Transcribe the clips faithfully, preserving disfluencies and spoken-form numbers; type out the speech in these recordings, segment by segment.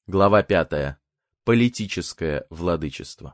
Глава пятая. Политическое владычество.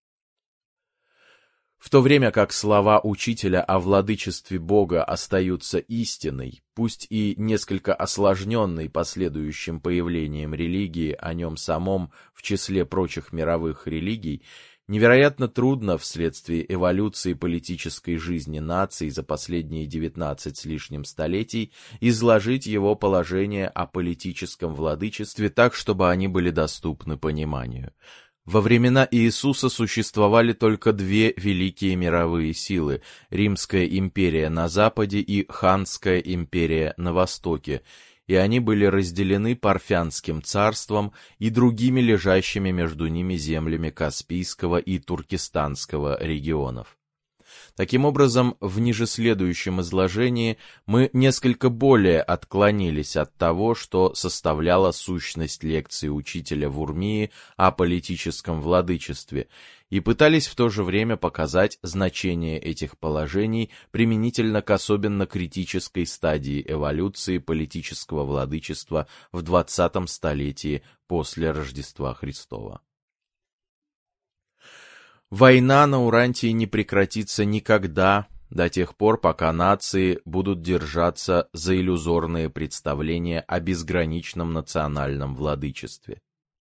В то время как слова учителя о владычестве Бога остаются истиной, пусть и несколько осложненной последующим появлением религии о нем самом в числе прочих мировых религий, невероятно трудно вследствие эволюции политической жизни наций за последние девятнадцать с лишним столетий изложить его положение о политическом владычестве так, чтобы они были доступны пониманию. Во времена Иисуса существовали только две великие мировые силы – Римская империя на западе и Ханская империя на востоке, и они были разделены Парфянским царством и другими лежащими между ними землями Каспийского и Туркестанского регионов. Таким образом, в нижеследующем изложении мы несколько более отклонились от того, что составляла сущность лекции учителя в Урмии о политическом владычестве, и пытались в то же время показать значение этих положений применительно к особенно критической стадии эволюции политического владычества в двадцатом столетии после Рождества Христова. Война на Урантии не прекратится никогда, до тех пор, пока нации будут держаться за иллюзорные представления о безграничном национальном владычестве.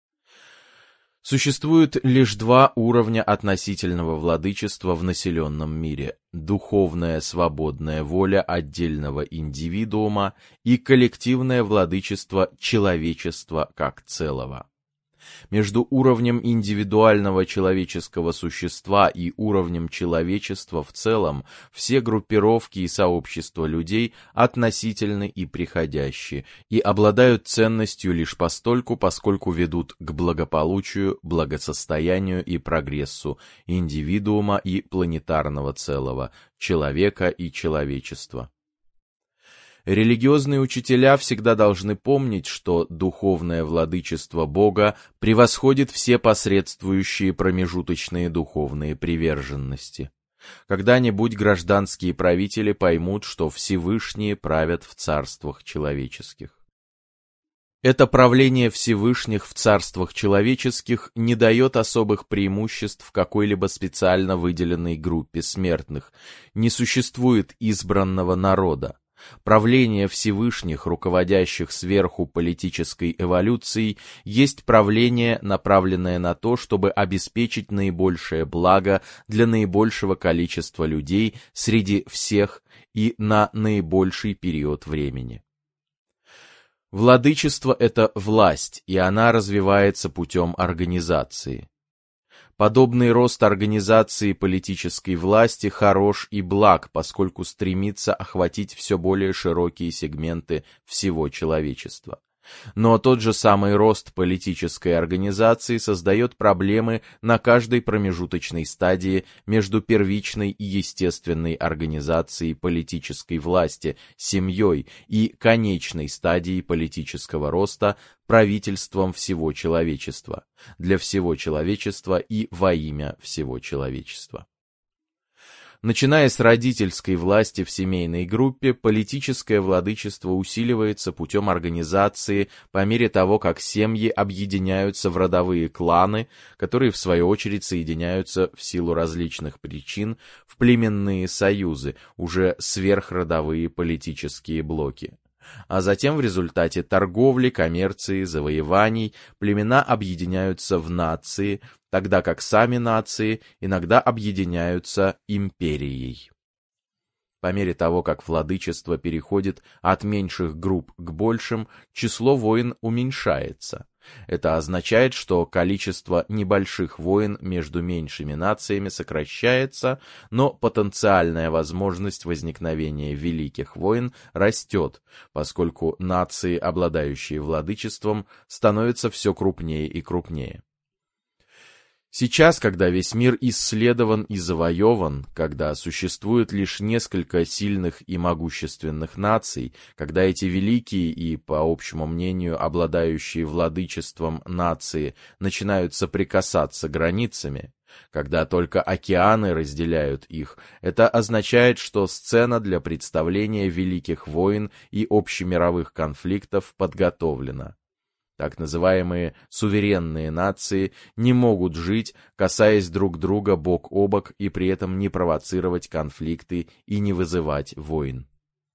Существует лишь два уровня относительного владычества в населенном мире – духовная свободная воля отдельного индивидуума и коллективное владычество человечества как целого. Между уровнем индивидуального человеческого существа и уровнем человечества в целом все группировки и сообщества людей относительны и приходящие, и обладают ценностью лишь постольку, поскольку ведут к благополучию, благосостоянию и прогрессу индивидуума и планетарного целого, человека и человечества. Религиозные учителя всегда должны помнить, что духовное владычество Бога превосходит все посредствующие промежуточные духовные приверженности. Когда-нибудь гражданские правители поймут, что Всевышние правят в царствах человеческих. Это правление Всевышних в царствах человеческих не дает особых преимуществ какой-либо специально выделенной группе смертных, не существует избранного народа. Правление Всевышних, руководящих сверху политической эволюцией, есть правление, направленное на то, чтобы обеспечить наибольшее благо для наибольшего количества людей среди всех и на наибольший период времени. Владычество – это власть, и она развивается путем организации. Подобный рост организации политической власти хорош и благ, поскольку стремится охватить все более широкие сегменты всего человечества. Но тот же самый рост политической организации создает проблемы на каждой промежуточной стадии между первичной и естественной организацией политической власти, семьей, и конечной стадией политического роста, правительством всего человечества, для всего человечества и во имя всего человечества. Начиная с родительской власти в семейной группе, политическое владычество усиливается путем организации по мере того, как семьи объединяются в родовые кланы, которые в свою очередь соединяются в силу различных причин в племенные союзы, уже сверхродовые политические блоки. А затем в результате торговли, коммерции, завоеваний племена объединяются в нации, тогда как сами нации иногда объединяются империей. По мере того, как владычество переходит от меньших групп к большим, число войн уменьшается. Это означает, что количество небольших войн между меньшими нациями сокращается, но потенциальная возможность возникновения великих войн растет, поскольку нации, обладающие владычеством, становятся все крупнее и крупнее. Сейчас, когда весь мир исследован и завоеван, когда существует лишь несколько сильных и могущественных наций, когда эти великие и, по общему мнению, обладающие владычеством нации начинают соприкасаться границами, когда только океаны разделяют их, это означает, что сцена для представления великих войн и общемировых конфликтов подготовлена. Так называемые суверенные нации не могут жить, касаясь друг друга бок о бок и при этом не провоцировать конфликты и не вызывать войн.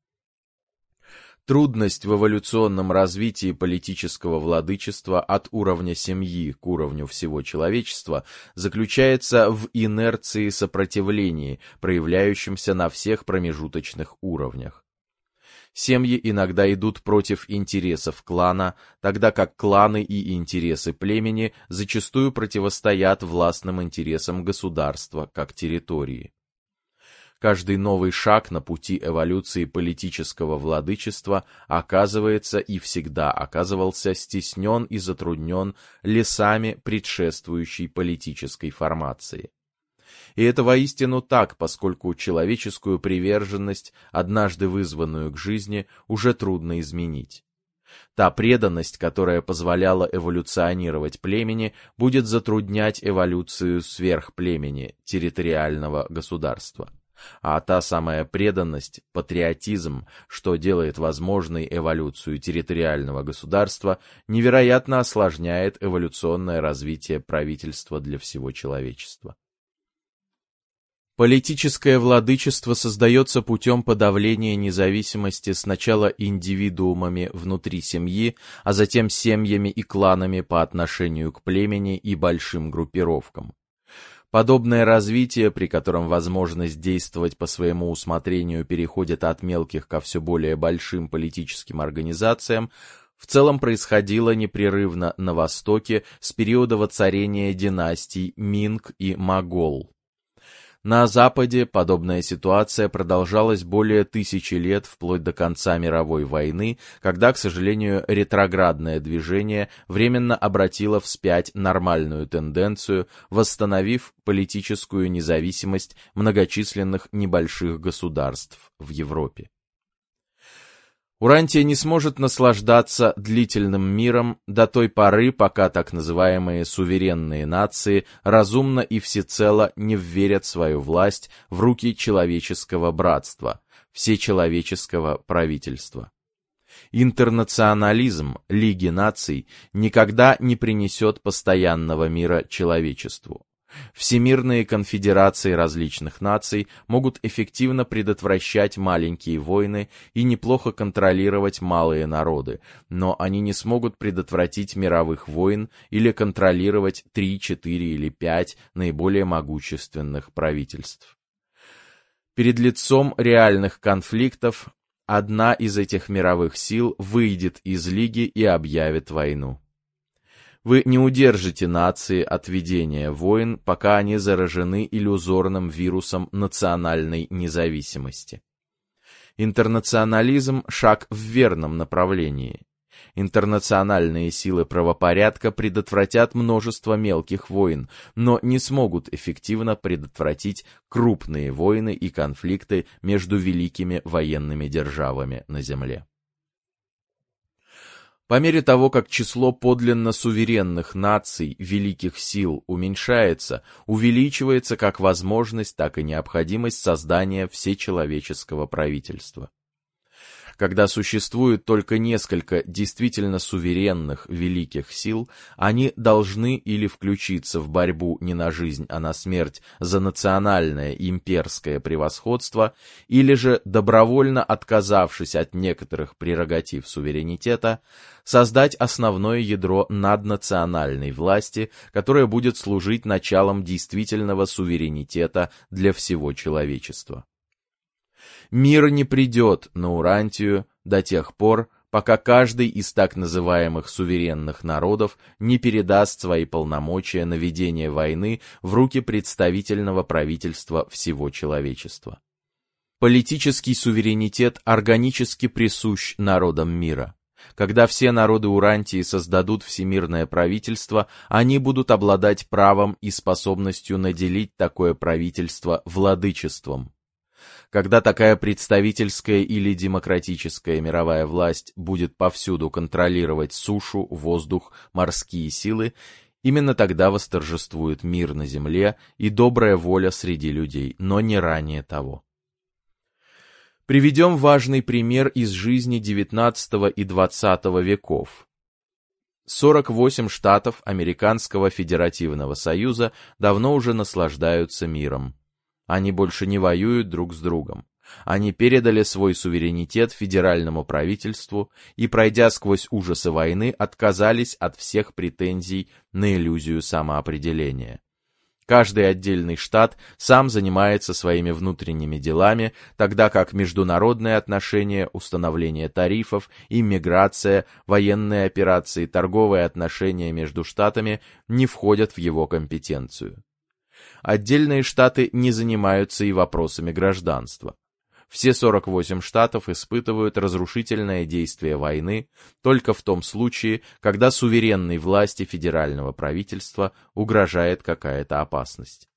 Трудность в эволюционном развитии политического владычества от уровня семьи к уровню всего человечества заключается в инерции сопротивления, проявляющемся на всех промежуточных уровнях. Семьи иногда идут против интересов клана, тогда как кланы и интересы племени зачастую противостоят властным интересам государства как территории. Каждый новый шаг на пути эволюции политического владычества оказывается и всегда оказывался стеснен и затруднен лесами предшествующей политической формации. И это воистину так, поскольку человеческую приверженность, однажды вызванную к жизни, уже трудно изменить. Та преданность, которая позволяла эволюционировать племени, будет затруднять эволюцию сверхплемени, территориального государства. А та самая преданность, патриотизм, что делает возможной эволюцию территориального государства, невероятно осложняет эволюционное развитие правительства для всего человечества. Политическое владычество создается путем подавления независимости сначала индивидуумами внутри семьи, а затем семьями и кланами по отношению к племени и большим группировкам. Подобное развитие, при котором возможность действовать по своему усмотрению переходит от мелких ко все более большим политическим организациям, в целом происходило непрерывно на Востоке с периода воцарения династий Минг и Могол. На Западе подобная ситуация продолжалась более тысячи лет, вплоть до конца мировой войны, когда, к сожалению, ретроградное движение временно обратило вспять нормальную тенденцию, восстановив политическую независимость многочисленных небольших государств в Европе. Урантия не сможет наслаждаться длительным миром до той поры, пока так называемые суверенные нации разумно и всецело не вверят свою власть в руки человеческого братства, всечеловеческого правительства. Интернационализм Лиги наций никогда не принесет постоянного мира человечеству. Всемирные конфедерации различных наций могут эффективно предотвращать маленькие войны и неплохо контролировать малые народы, но они не смогут предотвратить мировых войн или контролировать три, четыре или пять наиболее могущественных правительств. Перед лицом реальных конфликтов одна из этих мировых сил выйдет из Лиги и объявит войну. Вы не удержите нации от ведения войн, пока они заражены иллюзорным вирусом национальной независимости. Интернационализм – шаг в верном направлении. Интернациональные силы правопорядка предотвратят множество мелких войн, но не смогут эффективно предотвратить крупные войны и конфликты между великими военными державами на Земле. По мере того, как число подлинно суверенных наций, великих сил уменьшается, увеличивается как возможность, так и необходимость создания всечеловеческого правительства. Когда существует только несколько действительно суверенных великих сил, они должны или включиться в борьбу не на жизнь, а на смерть за национальное имперское превосходство, или же, добровольно отказавшись от некоторых прерогатив суверенитета, создать основное ядро наднациональной власти, которое будет служить началом действительного суверенитета для всего человечества. Мир не придет на Урантию до тех пор, пока каждый из так называемых суверенных народов не передаст свои полномочия на ведение войны в руки представительного правительства всего человечества. Политический суверенитет органически присущ народам мира. Когда все народы Урантии создадут всемирное правительство, они будут обладать правом и способностью наделить такое правительство владычеством. Когда такая представительская или демократическая мировая власть будет повсюду контролировать сушу, воздух, морские силы, именно тогда восторжествует мир на земле и добрая воля среди людей, но не ранее того. Приведем важный пример из жизни девятнадцатого и двадцатого веков. сорок восемь штатов Американского Федеративного Союза давно уже наслаждаются миром. Они больше не воюют друг с другом. Они передали свой суверенитет федеральному правительству и, пройдя сквозь ужасы войны, отказались от всех претензий на иллюзию самоопределения. Каждый отдельный штат сам занимается своими внутренними делами, тогда как международные отношения, установление тарифов, иммиграция, военные операции, торговые отношения между штатами не входят в его компетенцию. Отдельные штаты не занимаются и вопросами гражданства. Все сорок восемь штатов испытывают разрушительное действие войны только в том случае, когда суверенной власти федерального правительства угрожает какая-то опасность.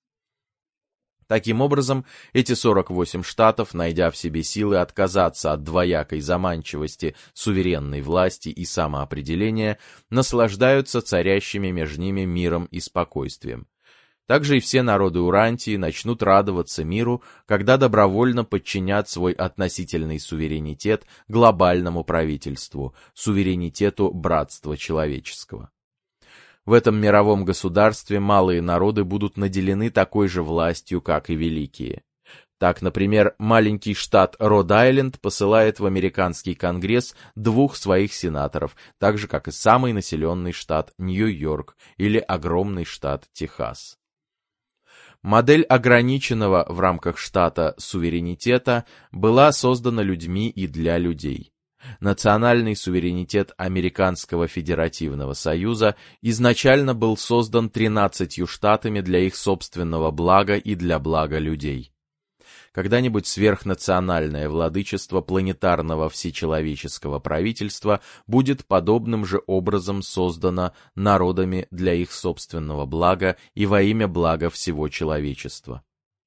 Таким образом, эти сорок восемь штатов, найдя в себе силы отказаться от двоякой заманчивости суверенной власти и самоопределения, наслаждаются царящими между ними миром и спокойствием. Также и все народы Урантии начнут радоваться миру, когда добровольно подчинят свой относительный суверенитет глобальному правительству, суверенитету братства человеческого. В этом мировом государстве малые народы будут наделены такой же властью, как и великие. Так, например, маленький штат Род-Айленд посылает в американский конгресс двух своих сенаторов, так же, как и самый населенный штат Нью-Йорк или огромный штат Техас. Модель ограниченного в рамках штата суверенитета была создана людьми и для людей. Национальный суверенитет Американского Федеративного Союза изначально был создан тринадцатью штатами для их собственного блага и для блага людей. Когда-нибудь сверхнациональное владычество планетарного всечеловеческого правительства будет подобным же образом создано народами для их собственного блага и во имя блага всего человечества.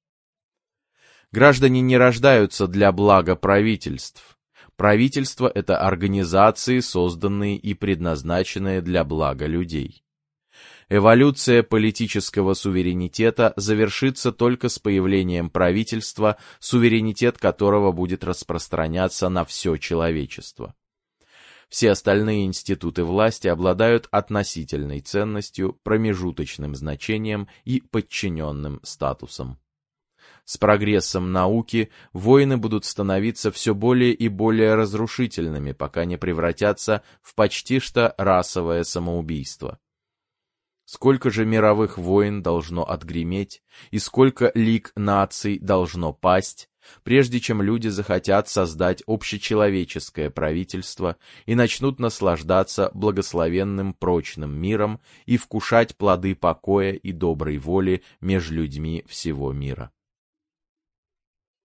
Граждане не рождаются для блага правительств. Правительство — это организации, созданные и предназначенные для блага людей. Эволюция политического суверенитета завершится только с появлением правительства, суверенитет которого будет распространяться на все человечество. Все остальные институты власти обладают относительной ценностью, промежуточным значением и подчиненным статусом. С прогрессом науки войны будут становиться все более и более разрушительными, пока не превратятся в почти что расовое самоубийство. Сколько же мировых войн должно отгреметь, и сколько лиг наций должно пасть, прежде чем люди захотят создать общечеловеческое правительство и начнут наслаждаться благословенным прочным миром и вкушать плоды покоя и доброй воли между людьми всего мира.